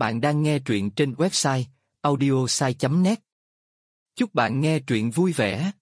Bạn đang nghe truyện trên website audiosai.net. Chúc bạn nghe truyện vui vẻ.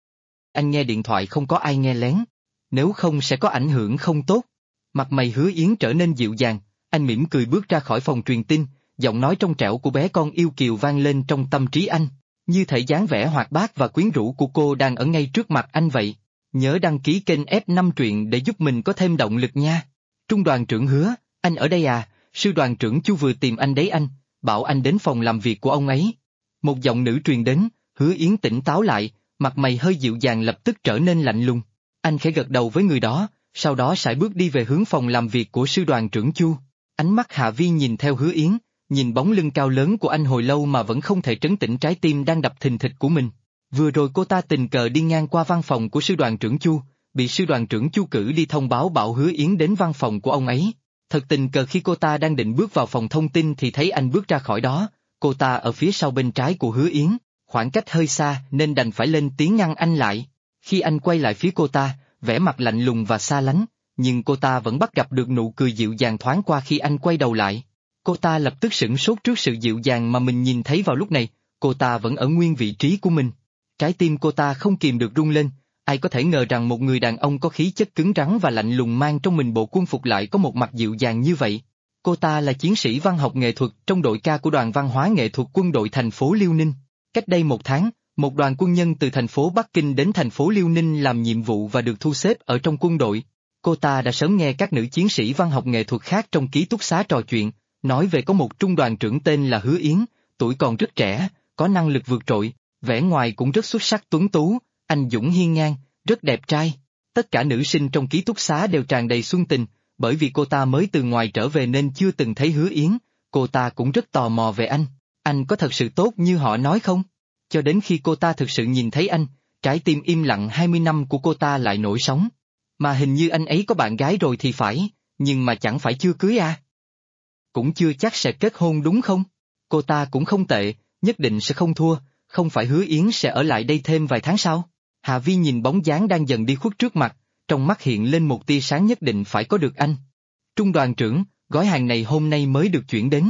Anh nghe điện thoại không có ai nghe lén, nếu không sẽ có ảnh hưởng không tốt. Mặt mày Hứa Yến trở nên dịu dàng, anh mỉm cười bước ra khỏi phòng truyền tin, giọng nói trong trẻo của bé con yêu kiều vang lên trong tâm trí anh, như thể dáng vẻ hoạt bát và quyến rũ của cô đang ở ngay trước mặt anh vậy. Nhớ đăng ký kênh F5 truyện để giúp mình có thêm động lực nha. Trung đoàn trưởng Hứa, anh ở đây à? Sư đoàn trưởng Chu vừa tìm anh đấy anh, bảo anh đến phòng làm việc của ông ấy. Một giọng nữ truyền đến, Hứa Yến tỉnh táo lại, mặt mày hơi dịu dàng lập tức trở nên lạnh lùng. Anh khẽ gật đầu với người đó, sau đó sải bước đi về hướng phòng làm việc của sư đoàn trưởng Chu. Ánh mắt Hạ Vi nhìn theo Hứa Yến, nhìn bóng lưng cao lớn của anh hồi lâu mà vẫn không thể trấn tĩnh trái tim đang đập thình thịch của mình. Vừa rồi cô ta tình cờ đi ngang qua văn phòng của sư đoàn trưởng Chu, bị sư đoàn trưởng Chu cử đi thông báo bảo Hứa Yến đến văn phòng của ông ấy. Thật tình cờ khi cô ta đang định bước vào phòng thông tin thì thấy anh bước ra khỏi đó, cô ta ở phía sau bên trái của Hứa Yến, khoảng cách hơi xa nên đành phải lên tiếng ngăn anh lại. Khi anh quay lại phía cô ta, vẻ mặt lạnh lùng và xa lánh, nhưng cô ta vẫn bắt gặp được nụ cười dịu dàng thoáng qua khi anh quay đầu lại. Cô ta lập tức sửng sốt trước sự dịu dàng mà mình nhìn thấy vào lúc này, cô ta vẫn ở nguyên vị trí của mình. Trái tim cô ta không kìm được rung lên, ai có thể ngờ rằng một người đàn ông có khí chất cứng rắn và lạnh lùng mang trong mình bộ quân phục lại có một mặt dịu dàng như vậy. Cô ta là chiến sĩ văn học nghệ thuật trong đội ca của đoàn văn hóa nghệ thuật quân đội thành phố Liêu Ninh. Cách đây một tháng, một đoàn quân nhân từ thành phố Bắc Kinh đến thành phố Liêu Ninh làm nhiệm vụ và được thu xếp ở trong quân đội. Cô ta đã sớm nghe các nữ chiến sĩ văn học nghệ thuật khác trong ký túc xá trò chuyện, nói về có một trung đoàn trưởng tên là Hứa Yến, tuổi còn rất trẻ, có năng lực vượt trội, vẻ ngoài cũng rất xuất sắc tuấn tú, anh dũng hiên ngang, rất đẹp trai. Tất cả nữ sinh trong ký túc xá đều tràn đầy xuân tình, bởi vì cô ta mới từ ngoài trở về nên chưa từng thấy Hứa Yến, cô ta cũng rất tò mò về anh có thật sự tốt như họ nói không? Cho đến khi cô ta thực sự nhìn thấy anh, trái tim im lặng 20 năm của cô ta lại nổi sóng. Mà hình như anh ấy có bạn gái rồi thì phải, nhưng mà chẳng phải chưa cưới à? Cũng chưa chắc sẽ kết hôn đúng không? Cô ta cũng không tệ, nhất định sẽ không thua, không phải Hứa Yến sẽ ở lại đây thêm vài tháng sau? Hà Vi nhìn bóng dáng đang dần đi khuất trước mặt, trong mắt hiện lên một tia sáng nhất định phải có được anh. Trung đoàn trưởng, gói hàng này hôm nay mới được chuyển đến.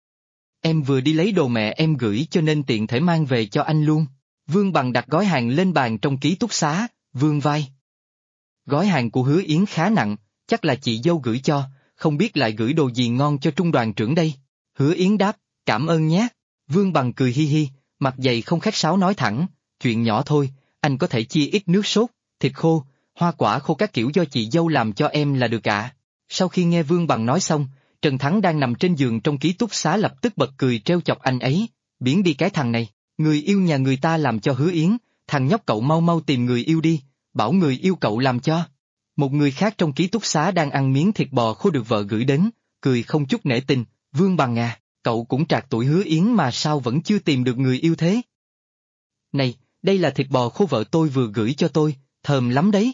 Em vừa đi lấy đồ mẹ em gửi cho nên tiện thể mang về cho anh luôn. Vương Bằng đặt gói hàng lên bàn trong ký túc xá, vương vai. Gói hàng của Hứa Yến khá nặng, chắc là chị dâu gửi cho, không biết lại gửi đồ gì ngon cho trung đoàn trưởng đây. Hứa Yến đáp, cảm ơn nhé. Vương Bằng cười hi hi, mặt dày không khách sáo nói thẳng, chuyện nhỏ thôi, anh có thể chia ít nước sốt, thịt khô, hoa quả khô các kiểu do chị dâu làm cho em là được ạ. Sau khi nghe Vương Bằng nói xong, Trần Thắng đang nằm trên giường trong ký túc xá lập tức bật cười trêu chọc anh ấy, biến đi cái thằng này, người yêu nhà người ta làm cho Hứa Yến, thằng nhóc cậu mau mau tìm người yêu đi, bảo người yêu cậu làm cho. Một người khác trong ký túc xá đang ăn miếng thịt bò khô được vợ gửi đến, cười không chút nể tình, Vương Bằng à, cậu cũng trạc tuổi Hứa Yến mà sao vẫn chưa tìm được người yêu thế? Này, đây là thịt bò khô vợ tôi vừa gửi cho tôi, thơm lắm đấy.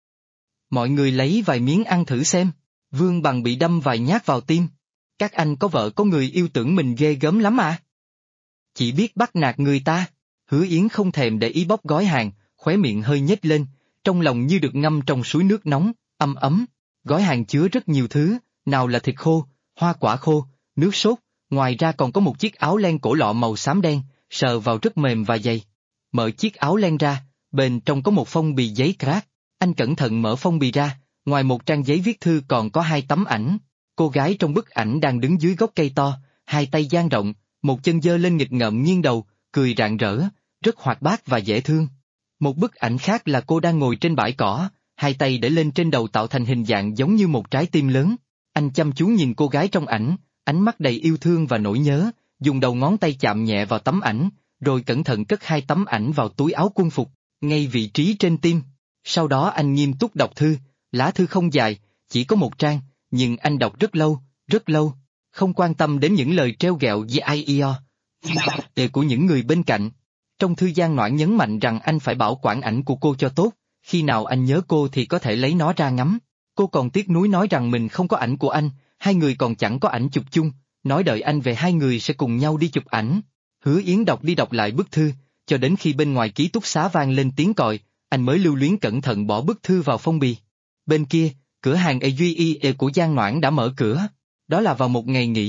Mọi người lấy vài miếng ăn thử xem. Vương Bằng bị đâm vài nhát vào tim. Các anh có vợ có người yêu tưởng mình ghê gớm lắm à? Chỉ biết bắt nạt người ta. Hứa Yến không thèm để ý bóc gói hàng, khóe miệng hơi nhếch lên, trong lòng như được ngâm trong suối nước nóng, ấm. Gói hàng chứa rất nhiều thứ, nào là thịt khô, hoa quả khô, nước sốt, ngoài ra còn có một chiếc áo len cổ lọ màu xám đen, sờ vào rất mềm và dày. Mở chiếc áo len ra, bên trong có một phong bì giấy crack. Anh cẩn thận mở phong bì ra, ngoài một trang giấy viết thư còn có 2 tấm ảnh. Cô gái trong bức ảnh đang đứng dưới gốc cây to, 2 tay dang rộng, một chân giơ lên nghịch ngợm nghiêng đầu, cười rạng rỡ, rất hoạt bát và dễ thương. Một bức ảnh khác là cô đang ngồi trên bãi cỏ, 2 tay để lên trên đầu tạo thành hình dạng giống như một trái tim lớn. Anh chăm chú nhìn cô gái trong ảnh, ánh mắt đầy yêu thương và nỗi nhớ, dùng đầu ngón tay chạm nhẹ vào tấm ảnh, rồi cẩn thận cất 2 tấm ảnh vào túi áo quân phục, ngay vị trí trên tim. Sau đó anh nghiêm túc đọc thư, lá thư không dài, chỉ có 1 trang, nhưng anh đọc rất lâu, không quan tâm đến những lời trêu ghẹo của những người bên cạnh. Trong thư Giang Noãn nhấn mạnh rằng anh phải bảo quản ảnh của cô cho tốt, khi nào anh nhớ cô thì có thể lấy nó ra ngắm. Cô còn tiếc nuối nói rằng mình không có ảnh của anh, 2 người còn chẳng có ảnh chụp chung, nói đợi anh về 2 người sẽ cùng nhau đi chụp ảnh. Hứa Yến đọc đi đọc lại bức thư, cho đến khi bên ngoài ký túc xá vang lên tiếng còi, anh mới lưu luyến cẩn thận bỏ bức thư vào phong bì. Bên kia, cửa hàng Aduy của Giang Noãn đã mở cửa. Đó là vào một ngày nghỉ,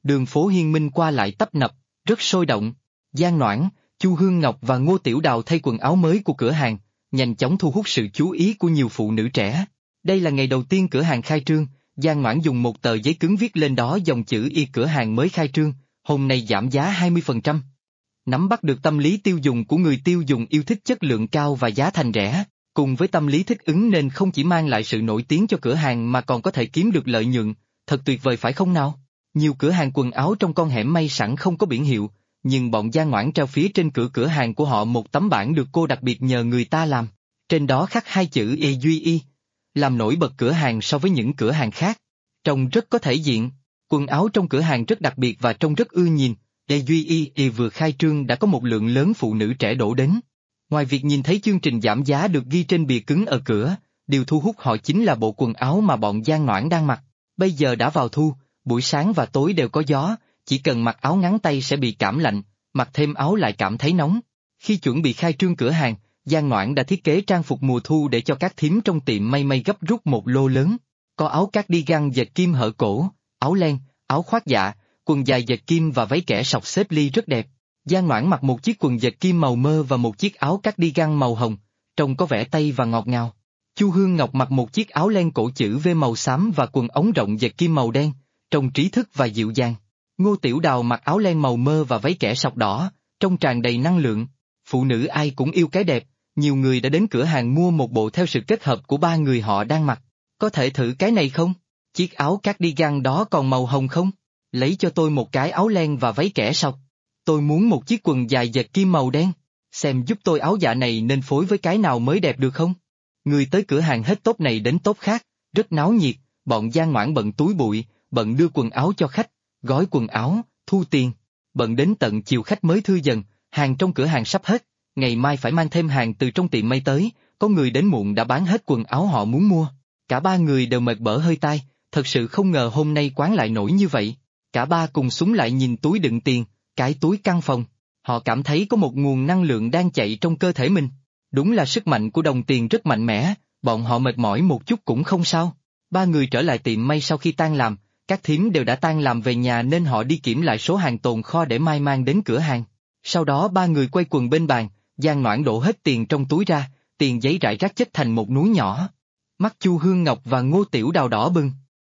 Đường phố Hiên Minh qua lại tấp nập, rất sôi động. Giang Noãn, Chu Hương Ngọc và Ngô Tiểu Đào thay quần áo mới của cửa hàng, nhanh chóng thu hút sự chú ý của nhiều phụ nữ trẻ. Đây là ngày đầu tiên cửa hàng khai trương, Giang Noãn dùng một tờ giấy cứng viết lên đó dòng chữ y cửa hàng mới khai trương, hôm nay giảm giá 20%. Nắm bắt được tâm lý tiêu dùng của người tiêu dùng yêu thích chất lượng cao và giá thành rẻ, cùng với tâm lý thích ứng nên không chỉ mang lại sự nổi tiếng cho cửa hàng mà còn có thể kiếm được lợi nhuận, thật tuyệt vời phải không nào? Nhiều cửa hàng quần áo trong con hẻm may sẵn không có biển hiệu, nhưng bọn Giang Noãn treo phía trên cửa hàng của họ một tấm bảng được cô đặc biệt nhờ người ta làm, trên đó khắc hai chữ E Duy Y, làm nổi bật cửa hàng so với những cửa hàng khác. Trông rất có thể diện, quần áo trong cửa hàng rất đặc biệt và trông rất ưa nhìn. E Duy Y vừa khai trương đã có một lượng lớn phụ nữ trẻ đổ đến. Ngoài việc nhìn thấy chương trình giảm giá được ghi trên bìa cứng ở cửa, điều thu hút họ chính là bộ quần áo mà bọn Giang Noãn đang mặc. Bây giờ đã vào thu, buổi sáng và tối đều có gió, chỉ cần mặc áo ngắn tay sẽ bị cảm lạnh, mặc thêm áo lại cảm thấy nóng. Khi chuẩn bị khai trương cửa hàng, Giang Noãn đã thiết kế trang phục mùa thu để cho các thím trong tiệm may gấp rút một lô lớn. Có áo cardigan dệt kim hở cổ, áo len, áo khoác dạ, quần dài dệt kim và váy kẻ sọc xếp ly rất đẹp. Giang Noãn mặc một chiếc quần dệt kim màu mơ và một chiếc áo cardigan màu hồng, trông có vẻ tây và ngọt ngào. Chu Hương Ngọc mặc một chiếc áo len cổ chữ V màu xám và quần ống rộng dệt kim màu đen, trông trí thức và dịu dàng. Ngô Tiểu Đào mặc áo len màu mơ và váy kẻ sọc đỏ, trông tràn đầy năng lượng. Phụ nữ ai cũng yêu cái đẹp, nhiều người đã đến cửa hàng mua một bộ theo sự kết hợp của ba người họ đang mặc. Có thể thử cái này không? Chiếc áo cardigan đó còn màu hồng không? Lấy cho tôi một cái áo len và váy kẻ sọc. Tôi muốn một chiếc quần dài dệt kim màu đen. Xem giúp tôi áo dạ này nên phối với cái nào mới đẹp được không? Người tới cửa hàng hết tốp này đến tốp khác, rất náo nhiệt, bọn Giang Noãn bận túi bụi, bận đưa quần áo cho khách, gói quần áo, thu tiền. Bận đến tận chiều khách mới thư dần, hàng trong cửa hàng sắp hết, ngày mai phải mang thêm hàng từ trong tiệm may tới, có người đến muộn đã bán hết quần áo họ muốn mua. Cả ba người đều mệt bở hơi tai, thật sự không ngờ hôm nay quán lại nổi như vậy. Cả ba cùng súng lại nhìn túi đựng tiền, cái túi căn phòng. Họ cảm thấy có một nguồn năng lượng đang chạy trong cơ thể mình. Đúng là sức mạnh của đồng tiền rất mạnh mẽ, bọn họ mệt mỏi một chút cũng không sao. Ba người trở lại tiệm may sau khi tan làm, các thím đều đã tan làm về nhà nên họ đi kiểm lại số hàng tồn kho để mai mang đến cửa hàng. Sau đó ba người quay quần bên bàn, Giang Noãn đổ hết tiền trong túi ra, tiền giấy rải rác chất thành một núi nhỏ. Mắt Chu Hương Ngọc và Ngô Tiểu Đào đỏ bừng.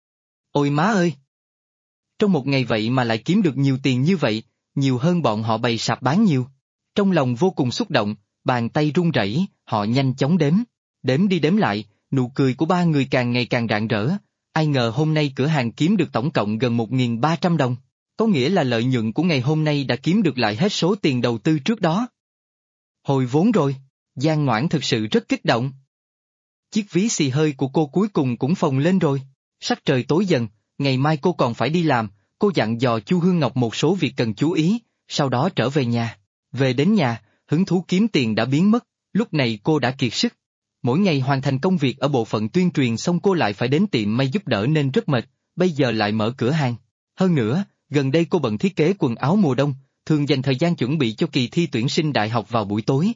Ôi má ơi! Trong một ngày vậy mà lại kiếm được nhiều tiền như vậy, nhiều hơn bọn họ bày sạp bán nhiều. Trong lòng vô cùng xúc động, bàn tay run rẩy, họ nhanh chóng đếm. Đếm đi đếm lại, nụ cười của ba người càng ngày càng rạng rỡ. Ai ngờ hôm nay cửa hàng kiếm được tổng cộng gần 1.300 đồng. Có nghĩa là lợi nhuận của ngày hôm nay đã kiếm được lại hết số tiền đầu tư trước đó. Hồi vốn rồi, Giang Noãn thực sự rất kích động. Chiếc ví xì hơi của cô cuối cùng cũng phồng lên rồi. Sắc trời tối dần, ngày mai cô còn phải đi làm, cô dặn dò Chu Hương Ngọc một số việc cần chú ý, sau đó trở về nhà. Về đến nhà, hứng thú kiếm tiền đã biến mất, lúc này cô đã kiệt sức. Mỗi ngày hoàn thành công việc ở bộ phận tuyên truyền xong cô lại phải đến tiệm may giúp đỡ nên rất mệt, bây giờ lại mở cửa hàng. Hơn nữa, gần đây cô bận thiết kế quần áo mùa đông, thường dành thời gian chuẩn bị cho kỳ thi tuyển sinh đại học vào buổi tối.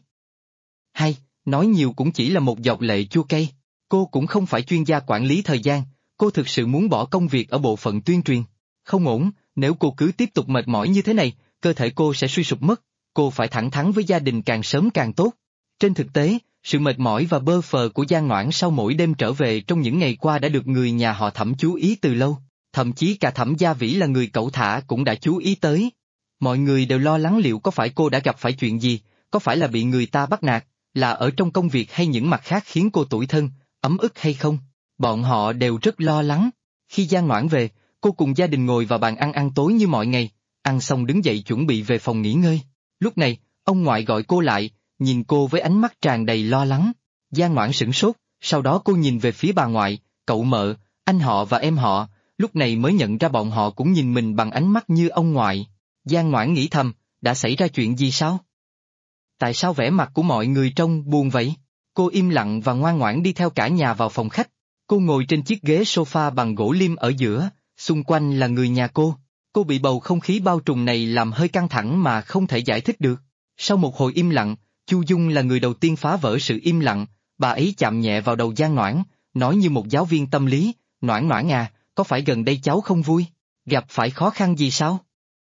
Hay, nói nhiều cũng chỉ là một giọt lệ chua cay, cô cũng không phải chuyên gia quản lý thời gian, cô thực sự muốn bỏ công việc ở bộ phận tuyên truyền. Không ổn, nếu cô cứ tiếp tục mệt mỏi như thế này, cơ thể cô sẽ suy sụp mất, cô phải thẳng thắn với gia đình càng sớm càng tốt. Trên thực tế, sự mệt mỏi và bơ phờ của Giang Noãn sau mỗi đêm trở về trong những ngày qua đã được người nhà họ Thẩm chú ý từ lâu, thậm chí cả Thẩm Gia Vĩ là người cẩu thả cũng đã chú ý tới. Mọi người đều lo lắng liệu có phải cô đã gặp phải chuyện gì, có phải là bị người ta bắt nạt, là ở trong công việc hay những mặt khác khiến cô tủi thân, ấm ức hay không. Bọn họ đều rất lo lắng. Khi Giang Noãn về, cô cùng gia đình ngồi vào bàn ăn tối như mọi ngày, ăn xong đứng dậy chuẩn bị về phòng nghỉ ngơi. Lúc này, ông ngoại gọi cô lại, nhìn cô với ánh mắt tràn đầy lo lắng. Giang Noãn sửng sốt, sau đó cô nhìn về phía bà ngoại, cậu mợ, anh họ và em họ, lúc này mới nhận ra bọn họ cũng nhìn mình bằng ánh mắt như ông ngoại. Giang Noãn nghĩ thầm, đã xảy ra chuyện gì sao? Tại sao vẻ mặt của mọi người trông buồn vậy? Cô im lặng và ngoan ngoãn đi theo cả nhà vào phòng khách. Cô ngồi trên chiếc ghế sofa bằng gỗ lim ở giữa, xung quanh là người nhà cô. Cô bị bầu không khí bao trùm này làm hơi căng thẳng mà không thể giải thích được. Sau một hồi im lặng, Chu Dung là người đầu tiên phá vỡ sự im lặng, bà ấy chạm nhẹ vào đầu Giang Noãn, nói như một giáo viên tâm lý, Noãn Noãn à, có phải gần đây cháu không vui? Gặp phải khó khăn gì sao?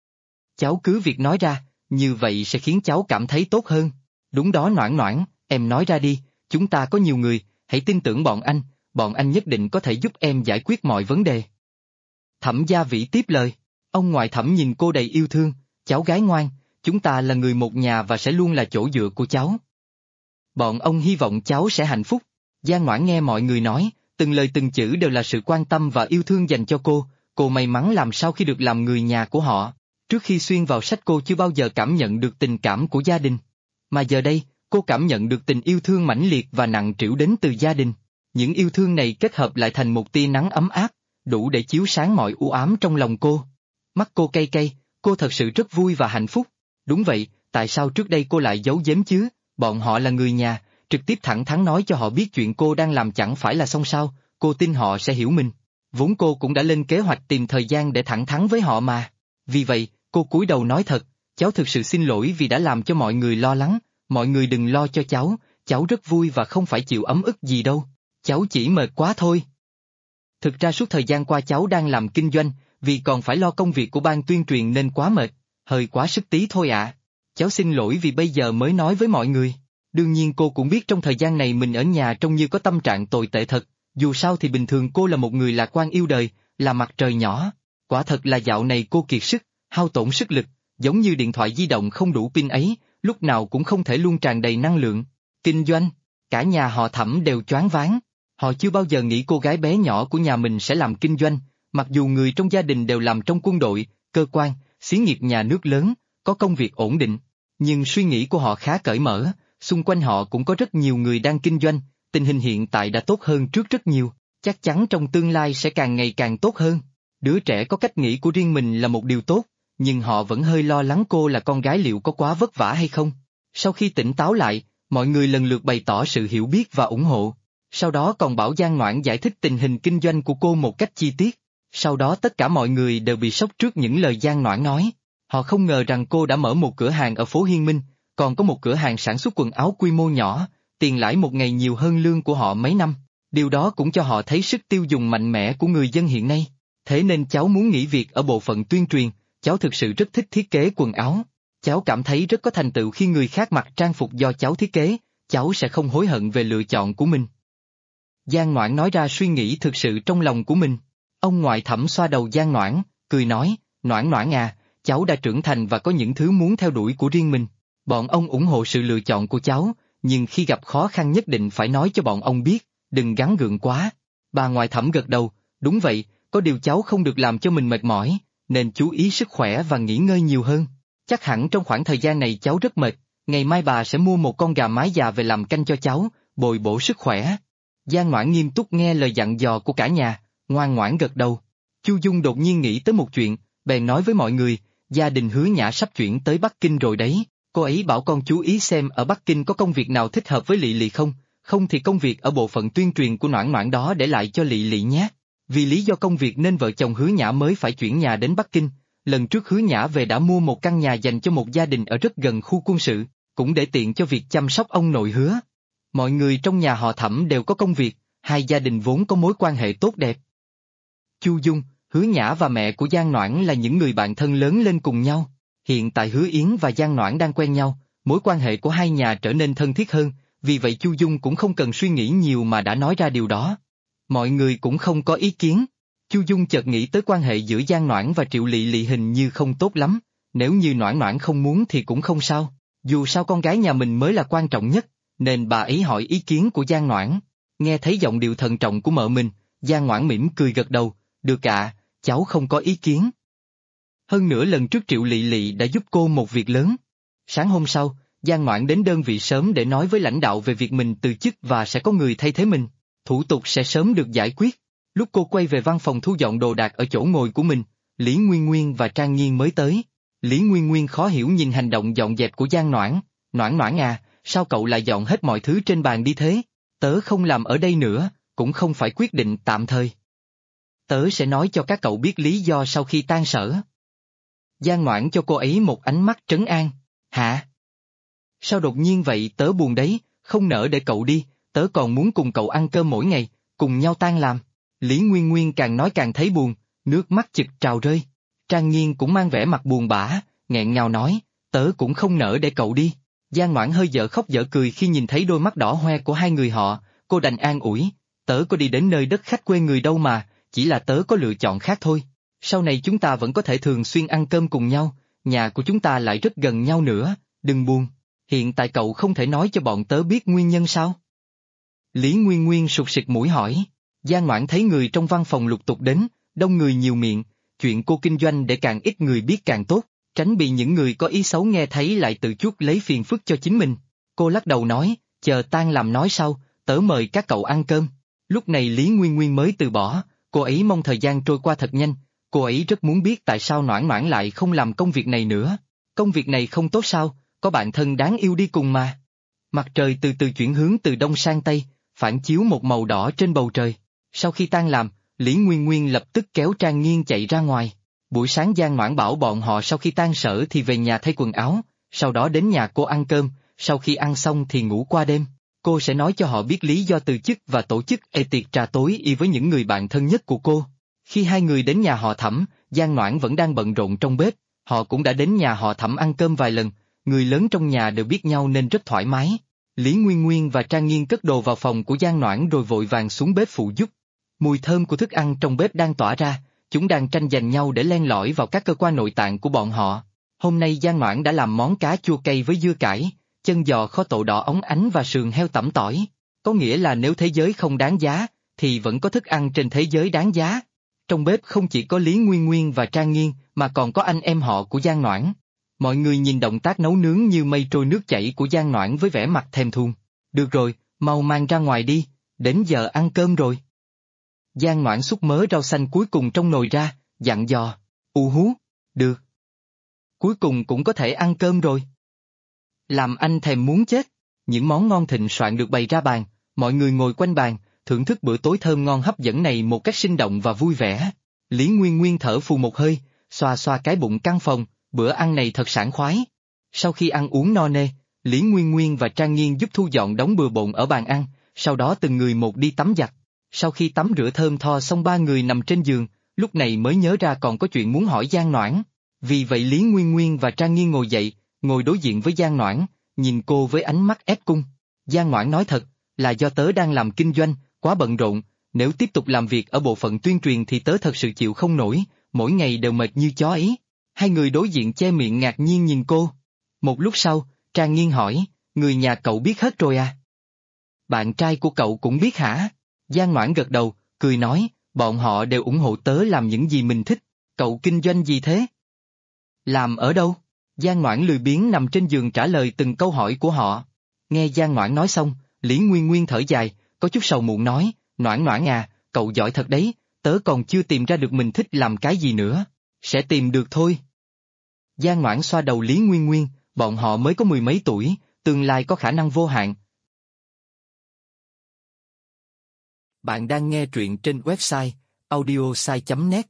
Cháu cứ việc nói ra, như vậy sẽ khiến cháu cảm thấy tốt hơn. Đúng đó Noãn Noãn, em nói ra đi, chúng ta có nhiều người, hãy tin tưởng bọn anh nhất định có thể giúp em giải quyết mọi vấn đề. Thẩm Gia Vĩ tiếp lời, ông ngoại Thẩm nhìn cô đầy yêu thương, cháu gái ngoan, chúng ta là người một nhà và sẽ luôn là chỗ dựa của cháu. Bọn ông hy vọng cháu sẽ hạnh phúc. Giang Ngoãn nghe mọi người nói, từng lời từng chữ đều là sự quan tâm và yêu thương dành cho cô may mắn làm sao khi được làm người nhà của họ. Trước khi xuyên vào sách cô chưa bao giờ cảm nhận được tình cảm của gia đình. Mà giờ đây, cô cảm nhận được tình yêu thương mãnh liệt và nặng trĩu đến từ gia đình. Những yêu thương này kết hợp lại thành một tia nắng ấm áp, đủ để chiếu sáng mọi u ám trong lòng cô. Mắt cô cay cay, cô thật sự rất vui và hạnh phúc. Đúng vậy, tại sao trước đây cô lại giấu giếm chứ? Bọn họ là người nhà, trực tiếp thẳng thắn nói cho họ biết chuyện cô đang làm chẳng phải là xong sao, cô tin họ sẽ hiểu mình. Vốn cô cũng đã lên kế hoạch tìm thời gian để thẳng thắn với họ mà. Vì vậy, cô cúi đầu nói thật, cháu thực sự xin lỗi vì đã làm cho mọi người lo lắng, mọi người đừng lo cho cháu rất vui và không phải chịu ấm ức gì đâu, cháu chỉ mệt quá thôi. Thực ra suốt thời gian qua cháu đang làm kinh doanh, vì còn phải lo công việc của ban tuyên truyền nên quá mệt, hơi quá sức tí thôi ạ. Cháu xin lỗi vì bây giờ mới nói với mọi người. Đương nhiên cô cũng biết trong thời gian này mình ở nhà trông như có tâm trạng tồi tệ thật, dù sao thì bình thường cô là một người lạc quan yêu đời, là mặt trời nhỏ. Quả thật là dạo này cô kiệt sức, hao tổn sức lực, giống như điện thoại di động không đủ pin ấy, lúc nào cũng không thể luôn tràn đầy năng lượng. Kinh doanh, cả nhà họ Thẩm đều choáng váng. Họ chưa bao giờ nghĩ cô gái bé nhỏ của nhà mình sẽ làm kinh doanh, mặc dù người trong gia đình đều làm trong quân đội, cơ quan, xí nghiệp nhà nước lớn, có công việc ổn định. Nhưng suy nghĩ của họ khá cởi mở, xung quanh họ cũng có rất nhiều người đang kinh doanh, tình hình hiện tại đã tốt hơn trước rất nhiều, chắc chắn trong tương lai sẽ càng ngày càng tốt hơn. Đứa trẻ có cách nghĩ của riêng mình là một điều tốt, nhưng họ vẫn hơi lo lắng cô là con gái liệu có quá vất vả hay không. Sau khi tỉnh táo lại, mọi người lần lượt bày tỏ sự hiểu biết và ủng hộ. Sau đó còn bảo Giang Ngoãn giải thích tình hình kinh doanh của cô một cách chi tiết. Sau đó tất cả mọi người đều bị sốc trước những lời Giang Ngoãn nói. Họ không ngờ rằng cô đã mở một cửa hàng ở phố Hiên Minh, còn có một cửa hàng sản xuất quần áo quy mô nhỏ, tiền lãi một ngày nhiều hơn lương của họ mấy năm. Điều đó cũng cho họ thấy sức tiêu dùng mạnh mẽ của người dân hiện nay. Thế nên cháu muốn nghỉ việc ở bộ phận tuyên truyền, cháu thực sự rất thích thiết kế quần áo. Cháu cảm thấy rất có thành tựu khi người khác mặc trang phục do cháu thiết kế, cháu sẽ không hối hận về lựa chọn của mình. Giang Ngoãn nói ra suy nghĩ thực sự trong lòng của mình. Ông ngoại Thẩm xoa đầu Giang Ngoãn, cười nói, Noãn Noãn à, cháu đã trưởng thành và có những thứ muốn theo đuổi của riêng mình. Bọn ông ủng hộ sự lựa chọn của cháu, nhưng khi gặp khó khăn nhất định phải nói cho bọn ông biết, đừng gắng gượng quá. Bà ngoại Thẩm gật đầu, đúng vậy, có điều cháu không được làm cho mình mệt mỏi, nên chú ý sức khỏe và nghỉ ngơi nhiều hơn. Chắc hẳn trong khoảng thời gian này cháu rất mệt, ngày mai bà sẽ mua một con gà mái già về làm canh cho cháu, bồi bổ sức khỏe. Giang Ngoãn nghiêm túc nghe lời dặn dò của cả nhà, ngoan ngoãn gật đầu. Chu Dung đột nhiên nghĩ tới một chuyện, bèn nói với mọi người, gia đình Hứa Nhã sắp chuyển tới Bắc Kinh rồi đấy, cô ấy bảo con chú ý xem ở Bắc Kinh có công việc nào thích hợp với Lị Lị không, không thì công việc ở bộ phận tuyên truyền của Noãn Noãn đó để lại cho Lị Lị nhé. Vì lý do công việc nên vợ chồng Hứa Nhã mới phải chuyển nhà đến Bắc Kinh, lần trước Hứa Nhã về đã mua một căn nhà dành cho một gia đình ở rất gần khu quân sự, cũng để tiện cho việc chăm sóc ông nội Hứa. Mọi người trong nhà họ Thẩm đều có công việc, hai gia đình vốn có mối quan hệ tốt đẹp. Chu Dung, Hứa Nhã và mẹ của Giang Noãn là những người bạn thân lớn lên cùng nhau. Hiện tại Hứa Yến và Giang Noãn đang quen nhau, mối quan hệ của hai nhà trở nên thân thiết hơn, vì vậy Chu Dung cũng không cần suy nghĩ nhiều mà đã nói ra điều đó. Mọi người cũng không có ý kiến. Chu Dung chợt nghĩ tới quan hệ giữa Giang Noãn và Triệu Lị Lị hình như không tốt lắm, nếu như Noãn Noãn không muốn thì cũng không sao, dù sao con gái nhà mình mới là quan trọng nhất, nên bà ấy hỏi ý kiến của Giang Noãn. Nghe thấy giọng điệu thận trọng của mợ mình, Giang Ngoãn mỉm cười gật đầu, được ạ, cháu không có ý kiến. Hơn nữa lần trước Triệu Lị Lị đã giúp cô một việc lớn. Sáng hôm sau, Giang Ngoãn đến đơn vị sớm để nói với lãnh đạo về việc mình từ chức và sẽ có người thay thế mình. Thủ tục sẽ sớm được giải quyết. Lúc cô quay về văn phòng thu dọn đồ đạc ở chỗ ngồi của mình, Lý Nguyên Nguyên và Trang Nghiên mới tới. Lý Nguyên Nguyên khó hiểu nhìn hành động dọn dẹp của Giang Noãn. Noãn Noãn à, sao cậu lại dọn hết mọi thứ trên bàn đi thế? Tớ không làm ở đây nữa, cũng không phải quyết định tạm thời. Tớ sẽ nói cho các cậu biết lý do sau khi tan sở. Giang Noãn cho cô ấy một ánh mắt trấn an. Hả? Sao đột nhiên vậy? Tớ buồn đấy, không nỡ để cậu đi, tớ còn muốn cùng cậu ăn cơm mỗi ngày, cùng nhau tan làm. Lý Nguyên Nguyên càng nói càng thấy buồn, nước mắt chực trào rơi. Trang Nghiên cũng mang vẻ mặt buồn bã, nghẹn ngào nói, tớ cũng không nỡ để cậu đi. Giang Ngoãn hơi dở khóc dở cười khi nhìn thấy đôi mắt đỏ hoe của hai người họ, cô đành an ủi, tớ có đi đến nơi đất khách quê người đâu mà, chỉ là tớ có lựa chọn khác thôi. Sau này chúng ta vẫn có thể thường xuyên ăn cơm cùng nhau, nhà của chúng ta lại rất gần nhau nữa, đừng buồn. Hiện tại cậu không thể nói cho bọn tớ biết nguyên nhân sao? Lý Nguyên Nguyên sụt sịt mũi hỏi. Giang Ngoãn thấy người trong văn phòng lục tục đến, đông người nhiều miệng, chuyện cô kinh doanh để càng ít người biết càng tốt, tránh bị những người có ý xấu nghe thấy lại tự chuốc lấy phiền phức cho chính mình. Cô lắc đầu nói, chờ tan làm nói sau, tớ mời các cậu ăn cơm. Lúc này Lý Nguyên Nguyên mới từ bỏ, cô ấy mong thời gian trôi qua thật nhanh, cô ấy rất muốn biết tại sao Noãn Noãn lại không làm công việc này nữa. Công việc này không tốt sao, có bạn thân đáng yêu đi cùng mà. Mặt trời từ từ chuyển hướng từ đông sang tây, phản chiếu một màu đỏ trên bầu trời. Sau khi tan làm, Lý Nguyên Nguyên lập tức kéo Trang Nghiên chạy ra ngoài. Buổi sáng Giang Noãn bảo bọn họ sau khi tan sở thì về nhà thay quần áo, sau đó đến nhà cô ăn cơm, sau khi ăn xong thì ngủ qua đêm. Cô sẽ nói cho họ biết lý do từ chức và tổ chức tiệc trà tối y với những người bạn thân nhất của cô. Khi hai người đến nhà họ Thẩm, Giang Noãn vẫn đang bận rộn trong bếp, họ cũng đã đến nhà họ Thẩm ăn cơm vài lần, người lớn trong nhà đều biết nhau nên rất thoải mái. Lý Nguyên Nguyên và Trang Nghiên cất đồ vào phòng của Giang Noãn rồi vội vàng xuống bếp phụ giúp. Mùi thơm của thức ăn trong bếp đang tỏa ra, chúng đang tranh giành nhau để len lỏi vào các cơ quan nội tạng của bọn họ. Hôm nay Giang Noãn đã làm món cá chua cay với dưa cải, chân giò kho tộ đỏ óng ánh và sườn heo tẩm tỏi. Có nghĩa là nếu thế giới không đáng giá, thì vẫn có thức ăn trên thế giới đáng giá. Trong bếp không chỉ có Lý Nguyên Nguyên và Trang Nghiên, mà còn có anh em họ của Giang Noãn. Mọi người nhìn động tác nấu nướng như mây trôi nước chảy của Giang Noãn với vẻ mặt thèm thuồng. Được rồi, mau mang ra ngoài đi, đến giờ ăn cơm rồi. Giang Noãn xúc mớ rau xanh cuối cùng trong nồi ra, dặn dò. Hú, được. Cuối cùng cũng có thể ăn cơm rồi. Làm anh thèm muốn chết. Những món ngon thịnh soạn được bày ra bàn, mọi người ngồi quanh bàn, thưởng thức bữa tối thơm ngon hấp dẫn này một cách sinh động và vui vẻ. Lý Nguyên Nguyên thở phù một hơi, xoa xoa cái bụng căng phồng, bữa ăn này thật sảng khoái. Sau khi ăn uống no nê, Lý Nguyên Nguyên và Trang Nghiên giúp thu dọn đống bừa bộn ở bàn ăn, sau đó từng người một đi tắm giặt. Sau khi tắm rửa thơm tho xong ba người nằm trên giường, lúc này mới nhớ ra còn có chuyện muốn hỏi Giang Noãn. Vì vậy Lý Nguyên Nguyên và Trang Nghiên ngồi dậy, ngồi đối diện với Giang Noãn, nhìn cô với ánh mắt ép cung. Giang Noãn nói thật, là do tớ đang làm kinh doanh, quá bận rộn, nếu tiếp tục làm việc ở bộ phận tuyên truyền thì tớ thật sự chịu không nổi, mỗi ngày đều mệt như chó ấy. Hai người đối diện che miệng ngạc nhiên nhìn cô. Một lúc sau, Trang Nghiên hỏi, người nhà cậu biết hết rồi à? Bạn trai của cậu cũng biết hả? Giang Noãn gật đầu, cười nói, bọn họ đều ủng hộ tớ làm những gì mình thích, cậu kinh doanh gì thế? Làm ở đâu? Giang Noãn lười biếng nằm trên giường trả lời từng câu hỏi của họ. Nghe Giang Noãn nói xong, Lý Nguyên Nguyên thở dài, có chút sầu muộn nói, Noãn Noãn à, cậu giỏi thật đấy, tớ còn chưa tìm ra được mình thích làm cái gì nữa, sẽ tìm được thôi. Giang Noãn xoa đầu Lý Nguyên Nguyên, bọn họ mới có mười mấy tuổi, tương lai có khả năng vô hạn. Bạn đang nghe truyện trên website audiosai.net.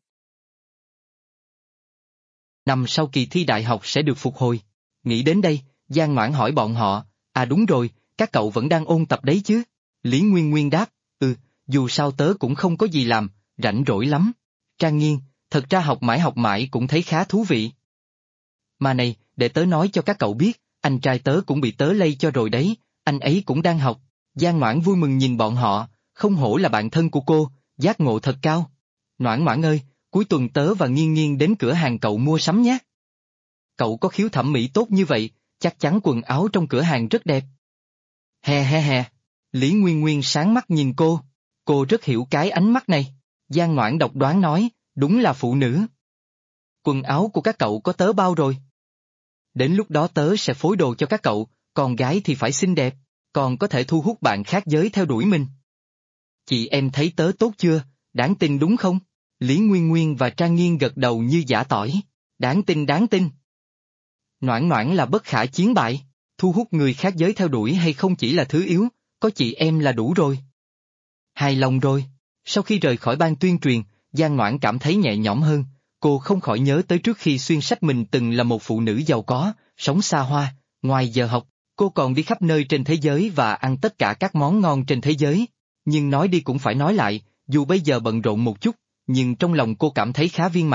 Năm sau kỳ thi đại học sẽ được phục hồi. Nghĩ đến đây, Giang Noãn hỏi bọn họ, à đúng rồi, các cậu vẫn đang ôn tập đấy chứ? Lý Nguyên Nguyên đáp, dù sao tớ cũng không có gì làm, rảnh rỗi lắm. Trang Nghiên, thật ra học mãi cũng thấy khá thú vị. Mà này, để tớ nói cho các cậu biết, anh trai tớ cũng bị tớ lây cho rồi đấy, anh ấy cũng đang học. Giang Noãn vui mừng nhìn bọn họ, không hổ là bạn thân của cô, giác ngộ thật cao. Noãn Noãn ơi, cuối tuần tớ và Nghiên Nghiên đến cửa hàng cậu mua sắm nhé. Cậu có khiếu thẩm mỹ tốt như vậy, chắc chắn quần áo trong cửa hàng rất đẹp. He. Lý Nguyên Nguyên sáng mắt nhìn cô rất hiểu cái ánh mắt này. Giang Noãn độc đoán nói, đúng là phụ nữ. Quần áo của các cậu có tớ bao rồi. Đến lúc đó tớ sẽ phối đồ cho các cậu, con gái thì phải xinh đẹp, còn có thể thu hút bạn khác giới theo đuổi mình. Chị em thấy tớ tốt chưa, đáng tin đúng không? Lý Nguyên Nguyên và Trang Nghiên gật đầu như giã tỏi. Đáng tin. Noãn Noãn là bất khả chiến bại, thu hút người khác giới theo đuổi hay không chỉ là thứ yếu, có chị em là đủ rồi. Hài lòng rồi. Sau khi rời khỏi ban tuyên truyền, Giang Noãn cảm thấy nhẹ nhõm hơn, cô không khỏi nhớ tới trước khi xuyên sách mình từng là một phụ nữ giàu có, sống xa hoa, ngoài giờ học, cô còn đi khắp nơi trên thế giới và ăn tất cả các món ngon trên thế giới. Nhưng nói đi cũng phải nói lại, dù bây giờ bận rộn một chút, nhưng trong lòng cô cảm thấy khá viên mãn,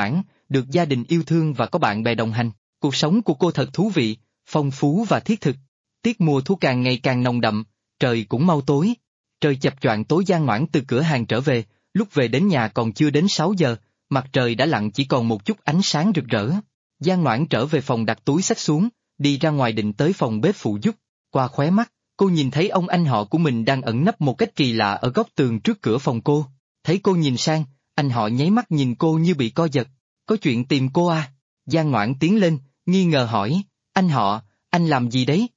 được gia đình yêu thương và có bạn bè đồng hành. Cuộc sống của cô thật thú vị, phong phú và thiết thực. Tiết mùa thu càng ngày càng nồng đậm, trời cũng mau tối. Trời chập choạng tối. Giang Ngoãn từ cửa hàng trở về, lúc về đến nhà còn chưa đến 6 giờ, mặt trời đã lặn chỉ còn một chút ánh sáng rực rỡ. Giang Ngoãn trở về phòng đặt túi xách xuống, đi ra ngoài định tới phòng bếp phụ giúp. Qua khóe mắt, cô nhìn thấy ông anh họ của mình đang ẩn nấp một cách kỳ lạ ở góc tường trước cửa phòng cô. Thấy cô nhìn sang, anh họ nháy mắt nhìn cô như bị co giật. Có chuyện tìm cô à? Giang Ngoãn tiến lên, nghi ngờ hỏi, anh họ, anh làm gì đấy?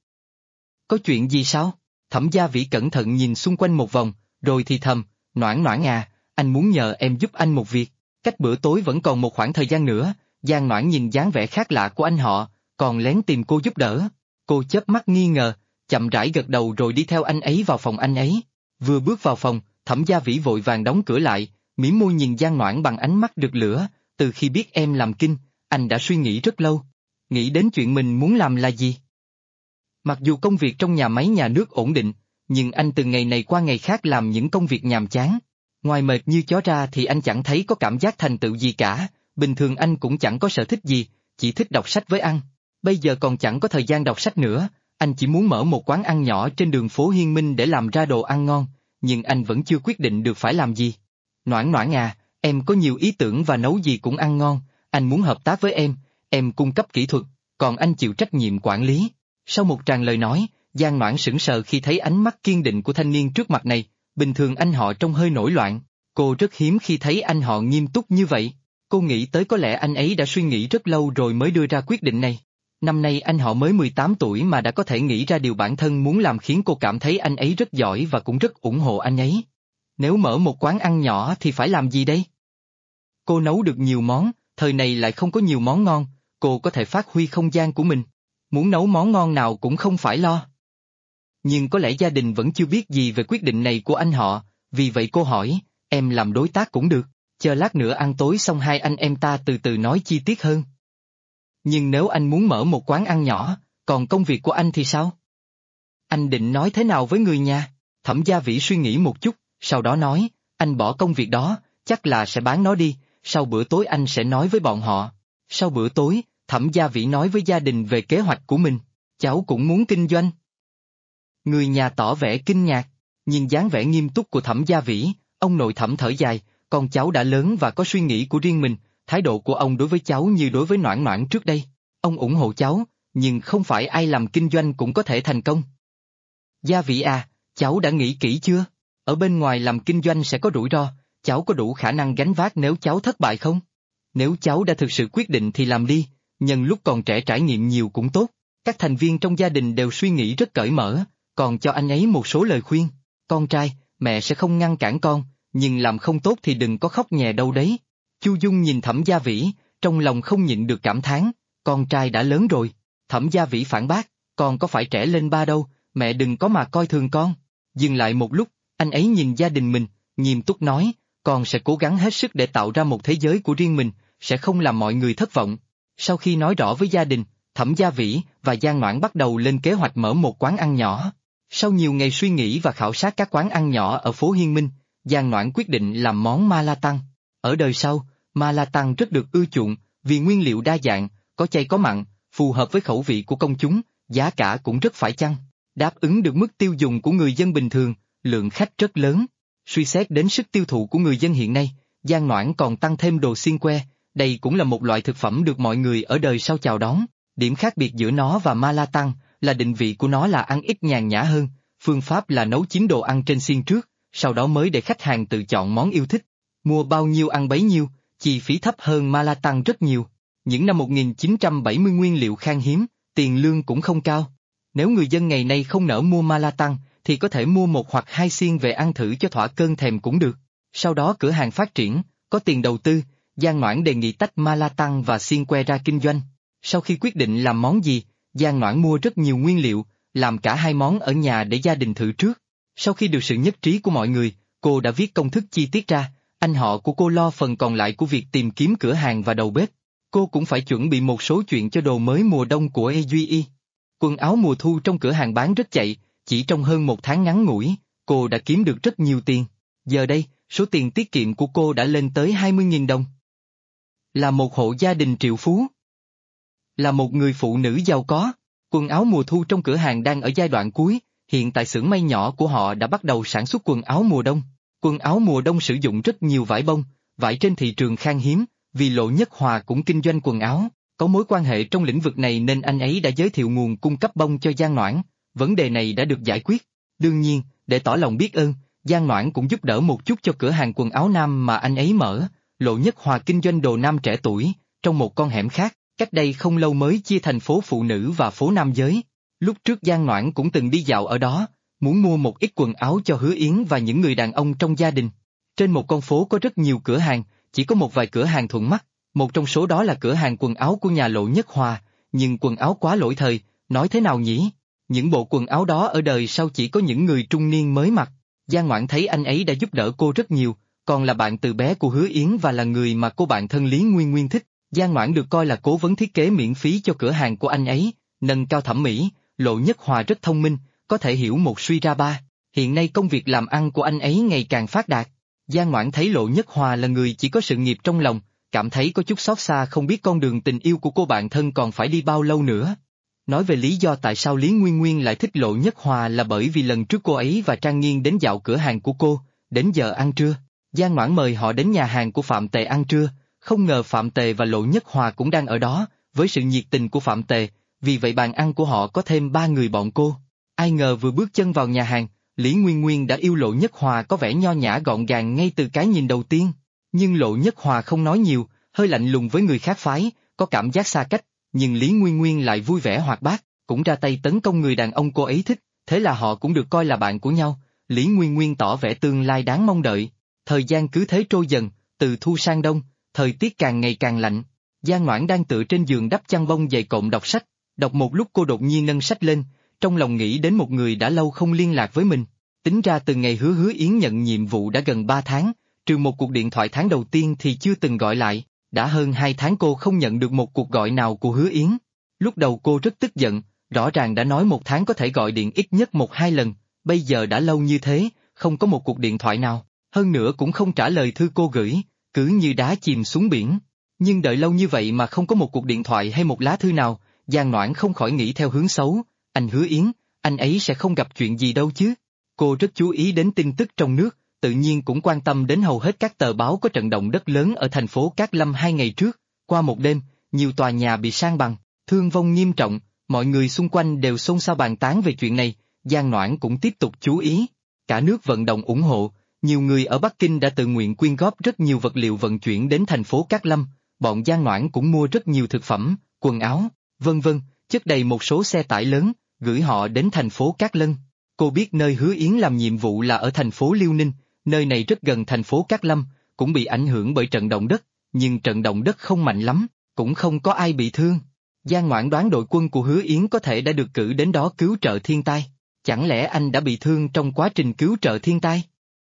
Có chuyện gì sao? Thẩm Gia Vĩ cẩn thận nhìn xung quanh một vòng, rồi thì thầm, Noãn Noãn à, anh muốn nhờ em giúp anh một việc. Cách bữa tối vẫn còn một khoảng thời gian nữa. Giang Noãn nhìn dáng vẻ khác lạ của anh họ, còn lén tìm cô giúp đỡ. Cô chớp mắt nghi ngờ, chậm rãi gật đầu rồi đi theo anh ấy vào phòng anh ấy. Vừa bước vào phòng, Thẩm Gia Vĩ vội vàng đóng cửa lại, mỉm môi nhìn Giang Noãn bằng ánh mắt rực lửa. Từ khi biết em làm kinh, anh đã suy nghĩ rất lâu. Nghĩ đến chuyện mình muốn làm là gì? Mặc dù công việc trong nhà máy nhà nước ổn định, nhưng anh từ ngày này qua ngày khác làm những công việc nhàm chán. Ngoài mệt như chó ra thì anh chẳng thấy có cảm giác thành tựu gì cả, bình thường anh cũng chẳng có sở thích gì, chỉ thích đọc sách với ăn. Bây giờ còn chẳng có thời gian đọc sách nữa, anh chỉ muốn mở một quán ăn nhỏ trên đường phố Hiên Minh để làm ra đồ ăn ngon, nhưng anh vẫn chưa quyết định được phải làm gì. Noãn Noãn à, em có nhiều ý tưởng và nấu gì cũng ăn ngon, anh muốn hợp tác với em cung cấp kỹ thuật, còn anh chịu trách nhiệm quản lý. Sau một tràng lời nói, Giang Noãn sững sờ khi thấy ánh mắt kiên định của thanh niên trước mặt này, bình thường anh họ trông hơi nổi loạn, cô rất hiếm khi thấy anh họ nghiêm túc như vậy. Cô nghĩ tới có lẽ anh ấy đã suy nghĩ rất lâu rồi mới đưa ra quyết định này. Năm nay anh họ mới 18 tuổi mà đã có thể nghĩ ra điều bản thân muốn làm khiến cô cảm thấy anh ấy rất giỏi và cũng rất ủng hộ anh ấy. Nếu mở một quán ăn nhỏ thì phải làm gì đây? Cô nấu được nhiều món, thời này lại không có nhiều món ngon, cô có thể phát huy không gian của mình. Muốn nấu món ngon nào cũng không phải lo. Nhưng có lẽ gia đình vẫn chưa biết gì về quyết định này của anh họ, vì vậy cô hỏi, em làm đối tác cũng được, chờ lát nữa ăn tối xong hai anh em ta từ từ nói chi tiết hơn. Nhưng nếu anh muốn mở một quán ăn nhỏ, còn công việc của anh thì sao? Anh định nói thế nào với người nhà? Thẩm Gia Vĩ suy nghĩ một chút, sau đó nói, anh bỏ công việc đó, chắc là sẽ bán nó đi, sau bữa tối anh sẽ nói với bọn họ. Sau bữa tối, Thẩm Gia Vĩ nói với gia đình về kế hoạch của mình, cháu cũng muốn kinh doanh. Người nhà tỏ vẻ kinh ngạc, nhìn dáng vẻ nghiêm túc của Thẩm Gia Vĩ, ông nội Thẩm thở dài, con cháu đã lớn và có suy nghĩ của riêng mình, thái độ của ông đối với cháu như đối với Noãn Noãn trước đây. Ông ủng hộ cháu, nhưng không phải ai làm kinh doanh cũng có thể thành công. Gia Vĩ à, cháu đã nghĩ kỹ chưa? Ở bên ngoài làm kinh doanh sẽ có rủi ro, cháu có đủ khả năng gánh vác nếu cháu thất bại không? Nếu cháu đã thực sự quyết định thì làm đi, nhân lúc còn trẻ trải nghiệm nhiều cũng tốt. Các thành viên trong gia đình đều suy nghĩ rất cởi mở, còn cho anh ấy một số lời khuyên. Con trai, mẹ sẽ không ngăn cản con, nhưng làm không tốt thì đừng có khóc nhè đâu đấy. Chu Dung nhìn Thẩm Gia Vĩ, trong lòng không nhịn được cảm thán, con trai đã lớn rồi. Thẩm Gia Vĩ phản bác, con có phải trẻ lên ba đâu, mẹ đừng có mà coi thường con. Dừng lại một lúc, anh ấy nhìn gia đình mình, nghiêm túc nói, con sẽ cố gắng hết sức để tạo ra một thế giới của riêng mình, sẽ không làm mọi người thất vọng. Sau khi nói rõ với gia đình, Thẩm Gia Vĩ và Giang Noãn bắt đầu lên kế hoạch mở một quán ăn nhỏ. Sau nhiều ngày suy nghĩ và khảo sát các quán ăn nhỏ ở phố Hiên Minh, Giang Noãn quyết định làm món ma la tăng. Ở đời sau, ma la tăng rất được ưa chuộng, vì nguyên liệu đa dạng, có chay có mặn, phù hợp với khẩu vị của công chúng, giá cả cũng rất phải chăng, đáp ứng được mức tiêu dùng của người dân bình thường, lượng khách rất lớn. Suy xét đến sức tiêu thụ của người dân hiện nay, Giang Noãn còn tăng thêm đồ xiên que, đây cũng là một loại thực phẩm được mọi người ở đời sau chào đón. Điểm khác biệt giữa nó và ma la tăng là định vị của nó là ăn ít nhàn nhã hơn, phương pháp là nấu chín đồ ăn trên xiên trước, sau đó mới để khách hàng tự chọn món yêu thích. Mua bao nhiêu ăn bấy nhiêu, chi phí thấp hơn ma la tăng rất nhiều. Những năm 1970 nguyên liệu khan hiếm, tiền lương cũng không cao. Nếu người dân ngày nay không nỡ mua ma la tăng, thì có thể mua một hoặc hai xiên về ăn thử cho thỏa cơn thèm cũng được. Sau đó cửa hàng phát triển, có tiền đầu tư, Giang Noãn đề nghị tách ma la tăng và xiên que ra kinh doanh. Sau khi quyết định làm món gì, Giang Noãn mua rất nhiều nguyên liệu, làm cả hai món ở nhà để gia đình thử trước. Sau khi được sự nhất trí của mọi người, cô đã viết công thức chi tiết ra, anh họ của cô lo phần còn lại của việc tìm kiếm cửa hàng và đầu bếp. Cô cũng phải chuẩn bị một số chuyện cho đồ mới mùa đông của EJE. Quần áo mùa thu trong cửa hàng bán rất chạy, chỉ trong hơn một tháng ngắn ngủi, cô đã kiếm được rất nhiều tiền. Giờ đây, số tiền tiết kiệm của cô đã lên tới 20.000 đồng. Là một hộ gia đình triệu phú. Là một người phụ nữ giàu có. Quần áo mùa thu trong cửa hàng đang ở giai đoạn cuối, hiện tại xưởng may nhỏ của họ đã bắt đầu sản xuất quần áo mùa đông. Quần áo mùa đông sử dụng rất nhiều vải bông, vải trên thị trường khan hiếm, vì Lộ Nhất Hòa cũng kinh doanh quần áo, có mối quan hệ trong lĩnh vực này nên anh ấy đã giới thiệu nguồn cung cấp bông cho Giang Noãn, vấn đề này đã được giải quyết. Đương nhiên, để tỏ lòng biết ơn, Giang Noãn cũng giúp đỡ một chút cho cửa hàng quần áo nam mà anh ấy mở. Lộ Nhất Hòa kinh doanh đồ nam trẻ tuổi, trong một con hẻm khác, cách đây không lâu mới chia thành phố phụ nữ và phố nam giới. Lúc trước Giang Noãn cũng từng đi dạo ở đó, muốn mua một ít quần áo cho Hứa Yến và những người đàn ông trong gia đình. Trên một con phố có rất nhiều cửa hàng, chỉ có một vài cửa hàng thuận mắt, một trong số đó là cửa hàng quần áo của nhà Lộ Nhất Hòa, nhưng quần áo quá lỗi thời, nói thế nào nhỉ? Những bộ quần áo đó ở đời sau chỉ có những người trung niên mới mặc. Giang Noãn thấy anh ấy đã giúp đỡ cô rất nhiều, còn là bạn từ bé của Hứa Yến và là người mà cô bạn thân Lý Nguyên Nguyên thích. Giang Noãn được coi là cố vấn thiết kế miễn phí cho cửa hàng của anh ấy, nâng cao thẩm mỹ. Lộ Nhất Hòa rất thông minh, có thể hiểu một suy ra ba. Hiện nay công việc làm ăn của anh ấy ngày càng phát đạt. Giang Noãn thấy Lộ Nhất Hòa là người chỉ có sự nghiệp trong lòng, cảm thấy có chút xót xa không biết con đường tình yêu của cô bạn thân còn phải đi bao lâu nữa. Nói về lý do tại sao Lý Nguyên Nguyên lại thích Lộ Nhất Hòa là bởi vì lần trước cô ấy và Trang Nghiên đến dạo cửa hàng của cô, đến giờ ăn trưa. Giang Noãn mời họ đến nhà hàng của Phạm Tề ăn trưa, không ngờ Phạm Tề và Lộ Nhất Hòa cũng đang ở đó, với sự nhiệt tình của Phạm Tề, vì vậy bàn ăn của họ có thêm 3 người bọn cô. Ai ngờ vừa bước chân vào nhà hàng, Lý Nguyên Nguyên đã yêu Lộ Nhất Hòa có vẻ nho nhã gọn gàng ngay từ cái nhìn đầu tiên. Nhưng Lộ Nhất Hòa không nói nhiều, hơi lạnh lùng với người khác phái, có cảm giác xa cách, nhưng Lý Nguyên Nguyên lại vui vẻ hoạt bát, cũng ra tay tấn công người đàn ông cô ấy thích, thế là họ cũng được coi là bạn của nhau. Lý Nguyên Nguyên tỏ vẻ tương lai đáng mong đợi. Thời gian cứ thế trôi dần, từ thu sang đông, thời tiết càng ngày càng lạnh. Giang Noãn đang tựa trên giường đắp chăn bông dày cộm đọc sách, đọc một lúc cô đột nhiên nâng sách lên, trong lòng nghĩ đến một người đã lâu không liên lạc với mình. Tính ra từ ngày Hứa Yến nhận nhiệm vụ đã gần 3 tháng, trừ một cuộc điện thoại tháng đầu tiên thì chưa từng gọi lại, đã hơn 2 tháng cô không nhận được một cuộc gọi nào của Hứa Yến. Lúc đầu cô rất tức giận, rõ ràng đã nói 1 tháng có thể gọi điện ít nhất 1-2 lần, bây giờ đã lâu như thế, không có một cuộc điện thoại nào, hơn nữa cũng không trả lời thư cô gửi, cứ như đá chìm xuống biển. Nhưng đợi lâu như vậy mà không có một cuộc điện thoại hay một lá thư nào, Giang Noãn không khỏi nghĩ theo hướng xấu, anh Hứa Yến, anh ấy sẽ không gặp chuyện gì đâu chứ. Cô rất chú ý đến tin tức trong nước, tự nhiên cũng quan tâm đến hầu hết các tờ báo có trận động đất lớn ở thành phố Cát Lâm 2 ngày trước. Qua một đêm, nhiều tòa nhà bị san bằng, thương vong nghiêm trọng, mọi người xung quanh đều xôn xao bàn tán về chuyện này. Giang Noãn cũng tiếp tục chú ý. Cả nước vận động ủng hộ, nhiều người ở Bắc Kinh đã tự nguyện quyên góp rất nhiều vật liệu vận chuyển đến thành phố Cát Lâm, bọn Giang Noãn cũng mua rất nhiều thực phẩm, quần áo, vân vân, chất đầy một số xe tải lớn, gửi họ đến thành phố Cát Lân. Cô biết nơi Hứa Yến làm nhiệm vụ là ở thành phố Liêu Ninh, nơi này rất gần thành phố Cát Lâm, cũng bị ảnh hưởng bởi trận động đất, nhưng trận động đất không mạnh lắm, cũng không có ai bị thương. Giang Noãn đoán đội quân của Hứa Yến có thể đã được cử đến đó cứu trợ thiên tai. Chẳng lẽ anh đã bị thương trong quá trình cứu trợ thiên tai?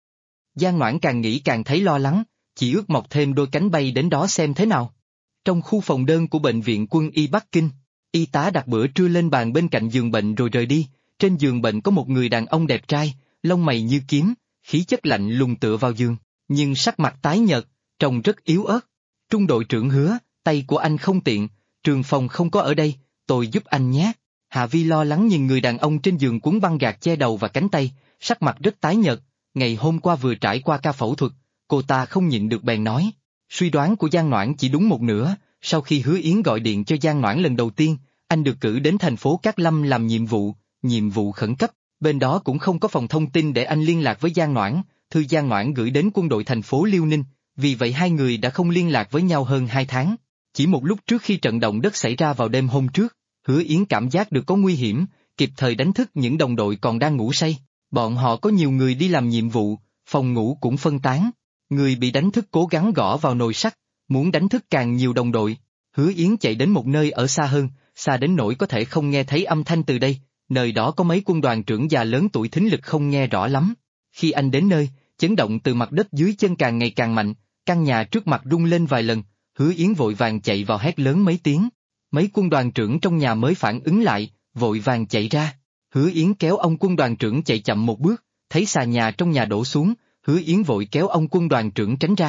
Giang Noãn càng nghĩ càng thấy lo lắng, chỉ ước mọc thêm đôi cánh bay đến đó xem thế nào. Trong khu phòng đơn của bệnh viện quân y Bắc Kinh, y tá đặt bữa trưa lên bàn bên cạnh giường bệnh rồi rời đi. Trên giường bệnh có một người đàn ông đẹp trai, lông mày như kiếm, khí chất lạnh lùng tựa vào giường, nhưng sắc mặt tái nhợt, trông rất yếu ớt. Trung đội trưởng Hứa, tay của anh không tiện, Trường Phong không có ở đây, tôi giúp anh nhé. Hạ Vi lo lắng nhìn người đàn ông trên giường cuốn băng gạc che đầu và cánh tay, sắc mặt rất tái nhợt, ngày hôm qua vừa trải qua ca phẫu thuật, cô ta không nhịn được bèn nói. Suy đoán của Giang Noãn chỉ đúng một nửa, sau khi Hứa Yến gọi điện cho Giang Noãn lần đầu tiên, anh được cử đến thành phố Cát Lâm làm nhiệm vụ khẩn cấp, bên đó cũng không có phòng thông tin để anh liên lạc với Giang Noãn, thư Giang Noãn gửi đến quân đội thành phố Liêu Ninh, vì vậy hai người đã không liên lạc với nhau hơn 2 tháng. Chỉ một lúc trước khi trận động đất xảy ra vào đêm hôm trước, Hứa Yến cảm giác được có nguy hiểm, kịp thời đánh thức những đồng đội còn đang ngủ say. Bọn họ có nhiều người đi làm nhiệm vụ, phòng ngủ cũng phân tán. Người bị đánh thức cố gắng gõ vào nồi sắt, muốn đánh thức càng nhiều đồng đội. Hứa Yến chạy đến một nơi ở xa hơn, xa đến nỗi có thể không nghe thấy âm thanh từ đây, nơi đó có mấy quân đoàn trưởng già lớn tuổi thính lực không nghe rõ lắm. Khi anh đến nơi, chấn động từ mặt đất dưới chân càng ngày càng mạnh, căn nhà trước mặt rung lên vài lần, Hứa Yến vội vàng chạy vào hét lớn mấy tiếng. Mấy quân đoàn trưởng trong nhà mới phản ứng lại, vội vàng chạy ra. Hứa Yến kéo ông quân đoàn trưởng chạy chậm một bước, thấy xà nhà trong nhà đổ xuống, Hứa Yến vội kéo ông quân đoàn trưởng tránh ra.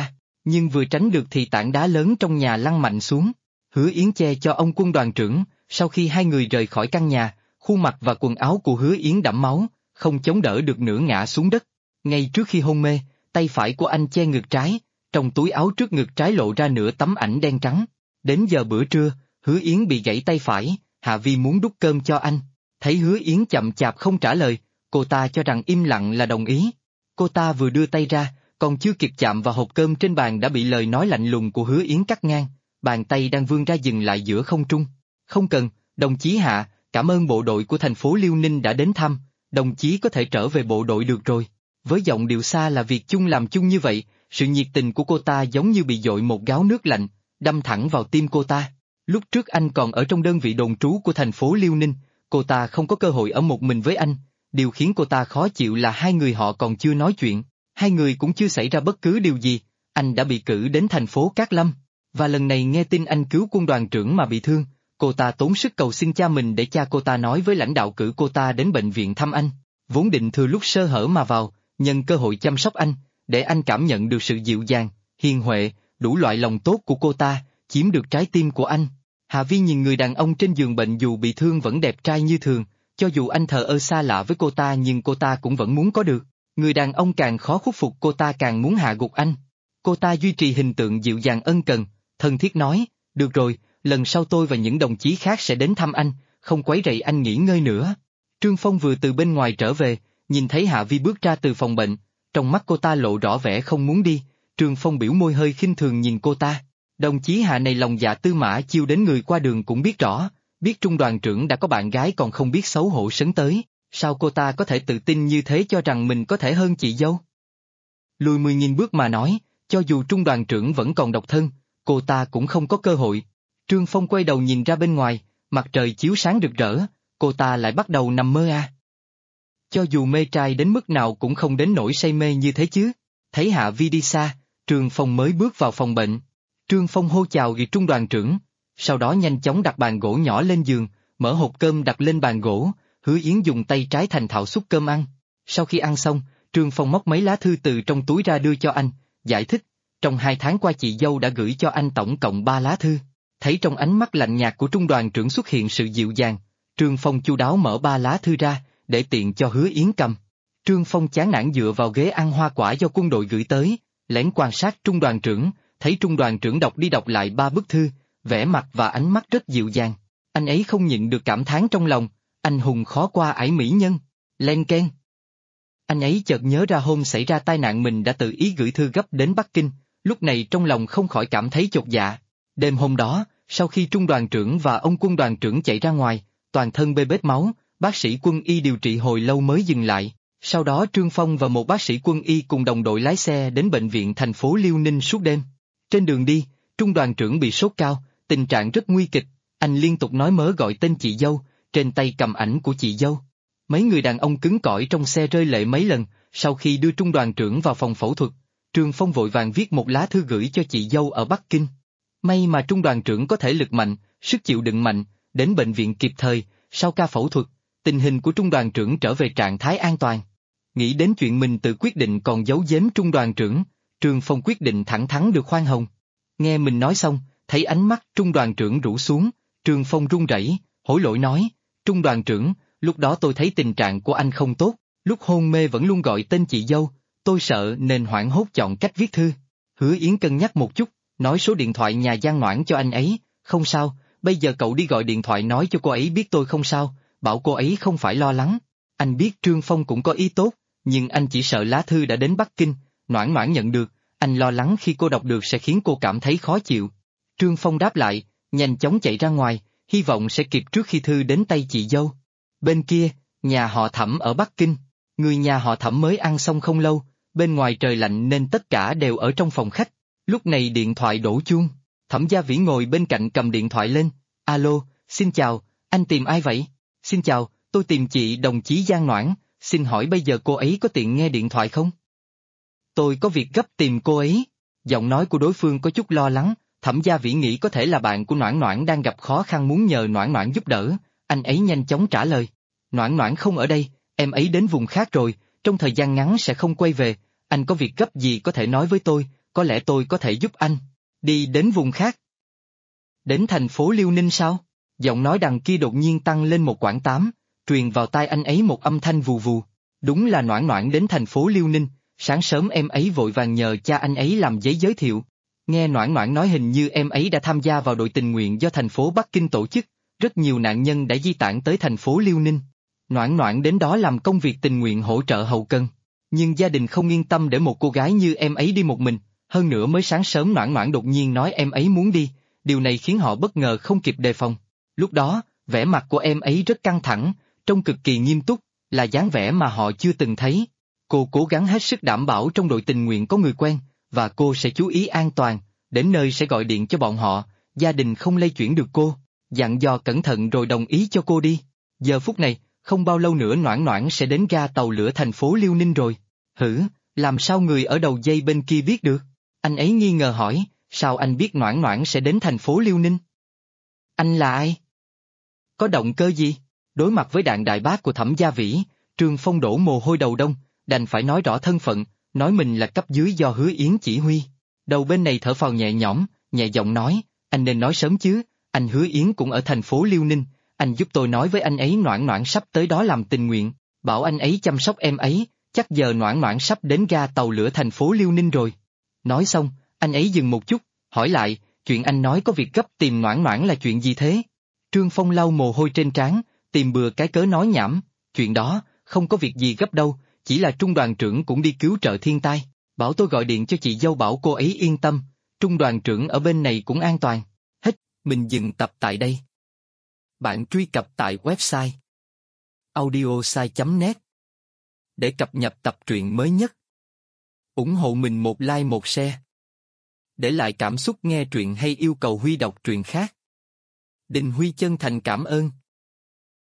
nhưng vừa tránh được thì tảng đá lớn trong nhà lăn mạnh xuống. Hứa Yến che cho ông Quân đoàn trưởng, sau khi hai người rời khỏi căn nhà, khuôn mặt và quần áo của Hứa Yến đẫm máu, không chống đỡ được nữa ngã xuống đất. Ngay trước khi hôn mê, tay phải của anh che ngực trái, trong túi áo trước ngực trái lộ ra nửa tấm ảnh đen trắng. Đến giờ bữa trưa, Hứa Yến bị gãy tay phải, Hạ Vi muốn đút cơm cho anh. Thấy Hứa Yến chậm chạp không trả lời, cô ta cho rằng im lặng là đồng ý. Cô ta vừa đưa tay ra, còn chưa kịp chạm vào hộp cơm trên bàn đã bị lời nói lạnh lùng của Hứa Yến cắt ngang, bàn tay đang vươn ra dừng lại giữa không trung. Không cần, đồng chí Hạ, cảm ơn bộ đội của thành phố Liêu Ninh đã đến thăm, đồng chí có thể trở về bộ đội được rồi. Với giọng điệu xa là việc chung làm chung như vậy, sự nhiệt tình của cô ta giống như bị dội một gáo nước lạnh, đâm thẳng vào tim cô ta. Lúc trước anh còn ở trong đơn vị đồn trú của thành phố Liêu Ninh, cô ta không có cơ hội ở một mình với anh. Điều khiến cô ta khó chịu là hai người họ còn chưa nói chuyện, hai người cũng chưa xảy ra bất cứ điều gì, anh đã bị cử đến thành phố Cát Lâm. Và lần này nghe tin anh cứu quân đoàn trưởng mà bị thương, cô ta tốn sức cầu xin cha mình để cha cô ta nói với lãnh đạo cử cô ta đến bệnh viện thăm anh. Vốn định thừa lúc sơ hở mà vào, nhân cơ hội chăm sóc anh, để anh cảm nhận được sự dịu dàng, hiền huệ, đủ loại lòng tốt của cô ta, chiếm được trái tim của anh. Hạ Vi nhìn người đàn ông trên giường bệnh dù bị thương vẫn đẹp trai như thường, cho dù anh thờ ơ xa lạ với cô ta nhưng cô ta cũng vẫn muốn có được. Người đàn ông càng khó khuất phục cô ta càng muốn hạ gục anh. Cô ta duy trì hình tượng dịu dàng ân cần, thân thiết nói, được rồi, lần sau tôi và những đồng chí khác sẽ đến thăm anh, không quấy rầy anh nghỉ ngơi nữa. Trương Phong vừa từ bên ngoài trở về, nhìn thấy Hạ Vi bước ra từ phòng bệnh, trong mắt cô ta lộ rõ vẻ không muốn đi, Trương Phong biểu môi hơi khinh thường nhìn cô ta. Đồng chí Hạ này lòng dạ tư mã chiêu đến người qua đường cũng biết rõ, biết trung đoàn trưởng đã có bạn gái còn không biết xấu hổ sấn tới, sao cô ta có thể tự tin như thế cho rằng mình có thể hơn chị dâu? Lùi 10.000 bước mà nói, cho dù trung đoàn trưởng vẫn còn độc thân, cô ta cũng không có cơ hội. Trương Phong quay đầu nhìn ra bên ngoài, mặt trời chiếu sáng rực rỡ, cô ta lại bắt đầu nằm mơ à. Cho dù mê trai đến mức nào cũng không đến nỗi say mê như thế chứ. Thấy Hạ Vi đi xa, Trương Phong mới bước vào phòng bệnh. Trương Phong hô chào ghi trung đoàn trưởng, sau đó nhanh chóng đặt bàn gỗ nhỏ lên giường, mở hộp cơm đặt lên bàn gỗ, Hứa Yến dùng tay trái thành thạo xúc cơm ăn. Sau khi ăn xong, Trương Phong móc mấy lá thư từ trong túi ra đưa cho anh, giải thích, trong 2 tháng qua chị dâu đã gửi cho anh tổng cộng 3 lá thư. Thấy trong ánh mắt lạnh nhạt của trung đoàn trưởng xuất hiện sự dịu dàng, Trương Phong chu đáo mở 3 lá thư ra, để tiện cho Hứa Yến cầm. Trương Phong chán nản dựa vào ghế ăn hoa quả do quân đội gửi tới, lén quan sát trung đoàn trưởng, thấy trung đoàn trưởng đọc đi đọc lại 3 bức thư, vẻ mặt và ánh mắt rất dịu dàng. Anh ấy không nhịn được cảm thán trong lòng, anh hùng khó qua ải mỹ nhân. Len keng. Anh ấy chợt nhớ ra hôm xảy ra tai nạn mình đã tự ý gửi thư gấp đến Bắc Kinh, lúc này trong lòng không khỏi cảm thấy chột dạ. Đêm hôm đó, sau khi trung đoàn trưởng và ông quân đoàn trưởng chạy ra ngoài, toàn thân bê bết máu, bác sĩ quân y điều trị hồi lâu mới dừng lại. Sau đó Trương Phong và một bác sĩ quân y cùng đồng đội lái xe đến bệnh viện thành phố Liêu Ninh suốt đêm. Trên đường đi, trung đoàn trưởng bị sốt cao, tình trạng rất nguy kịch, anh liên tục nói mớ gọi tên chị dâu, trên tay cầm ảnh của chị dâu. Mấy người đàn ông cứng cỏi trong xe rơi lệ mấy lần, sau khi đưa trung đoàn trưởng vào phòng phẫu thuật, Trương Phong vội vàng viết một lá thư gửi cho chị dâu ở Bắc Kinh. May mà trung đoàn trưởng có thể lực mạnh, sức chịu đựng mạnh, đến bệnh viện kịp thời, sau ca phẫu thuật, tình hình của trung đoàn trưởng trở về trạng thái an toàn. Nghĩ đến chuyện mình tự quyết định còn giấu giếm trung đoàn trưởng, Trương Phong quyết định thẳng thắn được khoan hồng. Nghe mình nói xong, thấy ánh mắt trung đoàn trưởng rũ xuống, Trương Phong run rẩy, hối lỗi nói, trung đoàn trưởng, lúc đó tôi thấy tình trạng của anh không tốt, lúc hôn mê vẫn luôn gọi tên chị dâu, tôi sợ nên hoảng hốt chọn cách viết thư. Hứa Yến cân nhắc một chút, nói số điện thoại nhà Giang Noãn cho anh ấy, không sao, bây giờ cậu đi gọi điện thoại nói cho cô ấy biết tôi không sao, bảo cô ấy không phải lo lắng. Anh biết Trương Phong cũng có ý tốt, nhưng anh chỉ sợ lá thư đã đến Bắc Kinh, Noãn Noãn nhận được, anh lo lắng khi cô đọc được sẽ khiến cô cảm thấy khó chịu. Trương Phong đáp lại, nhanh chóng chạy ra ngoài, hy vọng sẽ kịp trước khi thư đến tay chị dâu. Bên kia, nhà họ Thẩm ở Bắc Kinh, người nhà họ Thẩm mới ăn xong không lâu, bên ngoài trời lạnh nên tất cả đều ở trong phòng khách. Lúc này điện thoại đổ chuông, Thẩm Gia Vĩ ngồi bên cạnh cầm điện thoại lên, alo, xin chào, anh tìm ai vậy? Xin chào, tôi tìm chị đồng chí Giang Noãn, xin hỏi bây giờ cô ấy có tiện nghe điện thoại không? Tôi có việc gấp tìm cô ấy. Giọng nói của đối phương có chút lo lắng, Thẩm Gia Vĩ nghĩ có thể là bạn của Noãn Noãn đang gặp khó khăn muốn nhờ Noãn Noãn giúp đỡ, anh ấy nhanh chóng trả lời. Noãn Noãn không ở đây, em ấy đến vùng khác rồi, trong thời gian ngắn sẽ không quay về, anh có việc gấp gì có thể nói với tôi có lẽ tôi có thể giúp anh. Đi đến vùng khác. Đến thành phố Liêu Ninh sao? Giọng nói đằng kia đột nhiên tăng lên một quãng 8, truyền vào tai anh ấy một âm thanh vù vù. Đúng là Noãn Noãn đến thành phố Liêu Ninh, sáng sớm em ấy vội vàng nhờ cha anh ấy làm giấy giới thiệu. Nghe Noãn Noãn nói hình như em ấy đã tham gia vào đội tình nguyện do thành phố Bắc Kinh tổ chức, rất nhiều nạn nhân đã di tản tới thành phố Liêu Ninh. Noãn Noãn đến đó làm công việc tình nguyện hỗ trợ hậu cần. Nhưng gia đình không yên tâm để một cô gái như em ấy đi một mình, hơn nữa mới sáng sớm Noãn Noãn đột nhiên nói em ấy muốn đi, điều này khiến họ bất ngờ không kịp đề phòng. Lúc đó, vẻ mặt của em ấy rất căng thẳng, trông cực kỳ nghiêm túc, là dáng vẻ mà họ chưa từng thấy. Cô cố gắng hết sức đảm bảo trong đội tình nguyện có người quen, và cô sẽ chú ý an toàn, đến nơi sẽ gọi điện cho bọn họ, gia đình không lay chuyển được cô, dặn dò cẩn thận rồi đồng ý cho cô đi. Giờ phút này, không bao lâu nữa Noãn Noãn sẽ đến ga tàu lửa thành phố Liêu Ninh rồi. Hử, làm sao người ở đầu dây bên kia biết được? Anh ấy nghi ngờ hỏi, sao anh biết Noãn Noãn sẽ đến thành phố Liêu Ninh? Anh là ai? Có động cơ gì? Đối mặt với đạn đại bác của Thẩm Gia Vĩ, Trương Phong đổ mồ hôi đầu đông, đành phải nói rõ thân phận, nói mình là cấp dưới do Hứa Yến chỉ huy. Đầu bên này thở phào nhẹ nhõm, nhẹ giọng nói, anh nên nói sớm chứ, anh Hứa Yến cũng ở thành phố Liêu Ninh, anh giúp tôi nói với anh ấy Noãn Noãn sắp tới đó làm tình nguyện, bảo anh ấy chăm sóc em ấy, chắc giờ Noãn Noãn sắp đến ga tàu lửa thành phố Liêu Ninh rồi. Nói xong, anh ấy dừng một chút, hỏi lại, chuyện anh nói có việc gấp tìm Noãn Noãn là chuyện gì thế? Trương Phong lau mồ hôi trên trán, tìm bừa cái cớ nói nhảm, chuyện đó, không có việc gì gấp đâu, chỉ là Trung đoàn trưởng cũng đi cứu trợ thiên tai, bảo tôi gọi điện cho chị dâu bảo cô ấy yên tâm, Trung đoàn trưởng ở bên này cũng an toàn. Hết, mình dừng tập tại đây. Bạn truy cập tại website audiosai.net để cập nhật tập truyện mới nhất. Ủng hộ mình một like một share. Để lại cảm xúc nghe truyện hay yêu cầu Huy đọc truyện khác. Đình Huy chân thành cảm ơn.